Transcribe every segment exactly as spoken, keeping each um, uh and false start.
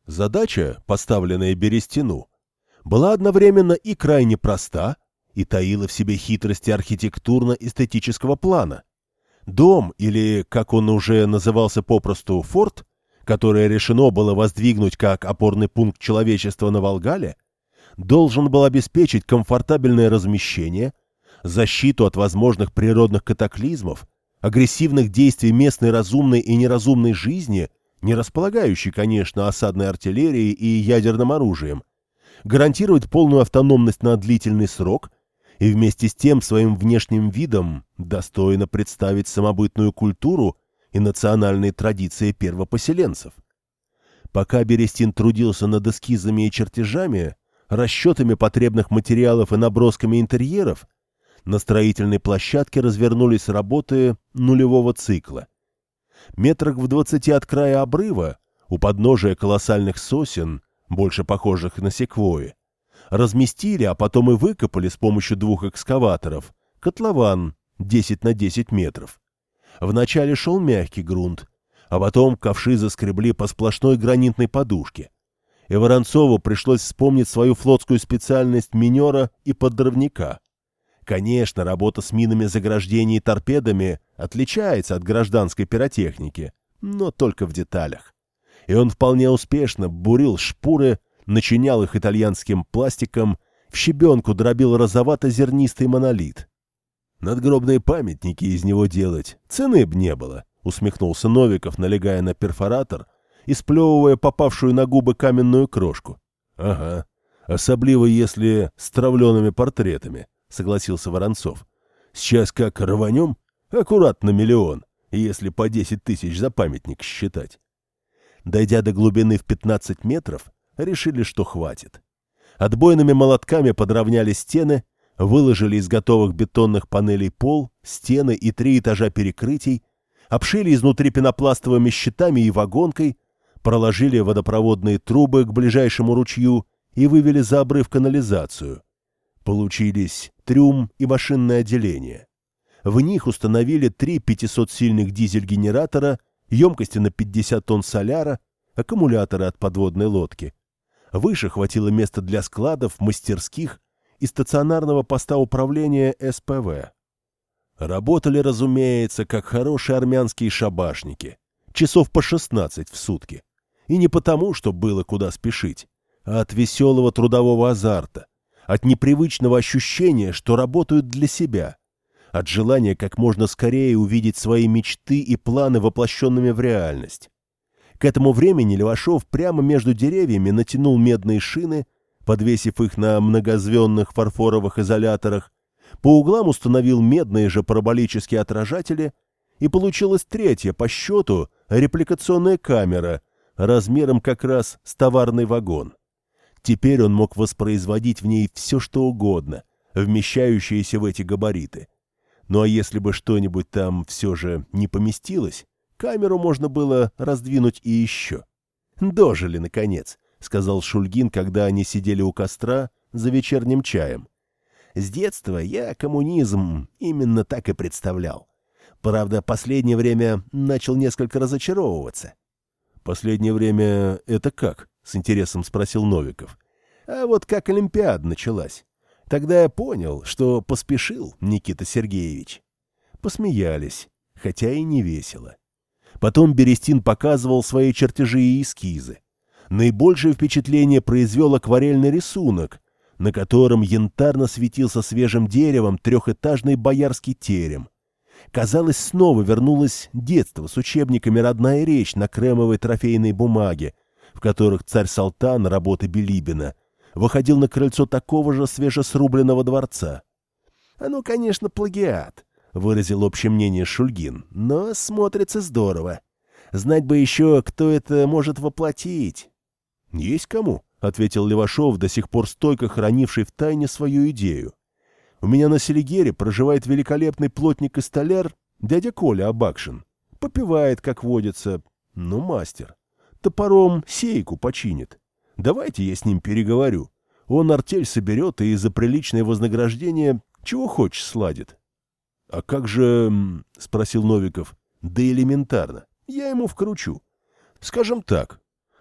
Задача, поставленная Берестину, была одновременно и крайне проста, и таила в себе хитрости архитектурно-эстетического плана. Дом, или, как он уже назывался попросту, форт, которое решено было воздвигнуть как опорный пункт человечества на Волгале, должен был обеспечить комфортабельное размещение, защиту от возможных природных катаклизмов, агрессивных действий местной разумной и неразумной жизни, не располагающей, конечно, осадной артиллерией и ядерным оружием, гарантировать полную автономность на длительный срок и вместе с тем своим внешним видом достойно представить самобытную культуру и национальные традиции первопоселенцев. Пока Берестин трудился над эскизами и чертежами, расчетами потребных материалов и набросками интерьеров, на строительной площадке развернулись работы нулевого цикла. Метрах в двадцати от края обрыва, у подножия колоссальных сосен, больше похожих на секвойи, разместили, а потом и выкопали с помощью двух экскаваторов котлован десять на десять метров. Вначале шел мягкий грунт, а потом ковши заскребли по сплошной гранитной подушке. И Воронцову пришлось вспомнить свою флотскую специальность минера и подрывника. Конечно, работа с минами заграждений и торпедами отличается от гражданской пиротехники, но только в деталях. И он вполне успешно бурил шпуры, начинял их итальянским пластиком, в щебенку дробил розовато-зернистый монолит. «Надгробные памятники из него делать цены б не было», — усмехнулся Новиков, налегая на перфоратор и сплевывая попавшую на губы каменную крошку. «Ага, особливо если с травленными портретами», — согласился Воронцов. «Сейчас как рванем? Аккуратно миллион, если по десять тысяч за памятник считать». Дойдя до глубины в пятнадцать метров, решили, что хватит. Отбойными молотками подровняли стены, выложили из готовых бетонных панелей пол, стены и три этажа перекрытий, обшили изнутри пенопластовыми щитами и вагонкой, проложили водопроводные трубы к ближайшему ручью и вывели за обрыв канализацию. Получились трюм и машинное отделение. В них установили три пятисотсильных дизель-генератора, емкости на пятьдесят тонн соляра, аккумуляторы от подводной лодки. Выше хватило места для складов, мастерских и стационарного поста управления эс пэ вэ. Работали, разумеется, как хорошие армянские шабашники, часов по шестнадцать в сутки. И не потому, что было куда спешить, а от веселого трудового азарта, от непривычного ощущения, что работают для себя, от желания как можно скорее увидеть свои мечты и планы воплощенными в реальность. К этому времени Левашов прямо между деревьями натянул медные шины, подвесив их на многозвенных фарфоровых изоляторах, по углам установил медные же параболические отражатели, и получилась третья по счету репликационная камера, размером как раз с товарный вагон. Теперь он мог воспроизводить в ней все, что угодно, вмещающееся в эти габариты. Ну а если бы что-нибудь там все же не поместилось, камеру можно было раздвинуть и еще. «Дожили, наконец», — сказал Шульгин, когда они сидели у костра за вечерним чаем. «С детства я коммунизм именно так и представлял. Правда, последнее время начал несколько разочаровываться». «Последнее время это как?» — с интересом спросил Новиков. «А вот как Олимпиада началась. Тогда я понял, что поспешил Никита Сергеевич». Посмеялись, хотя и не весело. Потом Берестин показывал свои чертежи и эскизы. Наибольшее впечатление произвел акварельный рисунок, на котором янтарно светился свежим деревом трехэтажный боярский терем. Казалось, снова вернулось детство с учебниками «Родная речь» на кремовой трофейной бумаге, в которых царь-салтан работы Билибина выходил на крыльцо такого же свежесрубленного дворца. «Оно, конечно, плагиат», — выразил общее мнение Шульгин, — «но смотрится здорово. Знать бы еще, кто это может воплотить». «Есть кому», — ответил Левашов, до сих пор стойко хранивший в тайне свою идею. «У меня на Селигере проживает великолепный плотник и столяр дядя Коля Абакшин. Попивает, как водится, ну, мастер. Топором сейку починит. Давайте я с ним переговорю. Он артель соберет и за приличное вознаграждение чего хочешь сладит». «А как же...» — спросил Новиков. «Да элементарно. Я ему вкручу. Скажем так,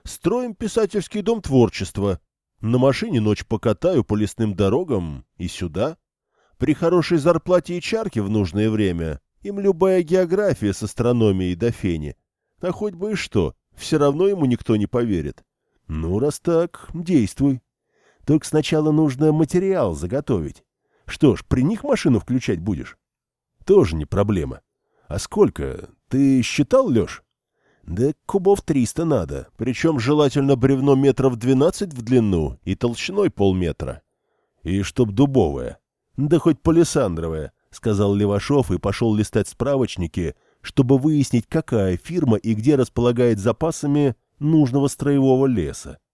Строим писательский дом творчества. На машине ночь покатаю по лесным дорогам и сюда. При хорошей зарплате и чарке в нужное время им любая география с астрономией до фени. А хоть бы и что, все равно ему никто не поверит. Ну, раз так, действуй. Только сначала нужно материал заготовить. Что ж, при них машину включать будешь? Тоже не проблема. А сколько? Ты считал, Леш? Да кубов триста надо, причем желательно бревно метров двенадцать в длину и толщиной полметра. И чтоб дубовое. Да хоть палисандровое, сказал Левашов и пошел листать справочники, чтобы выяснить, какая фирма и где располагает запасами нужного строевого леса.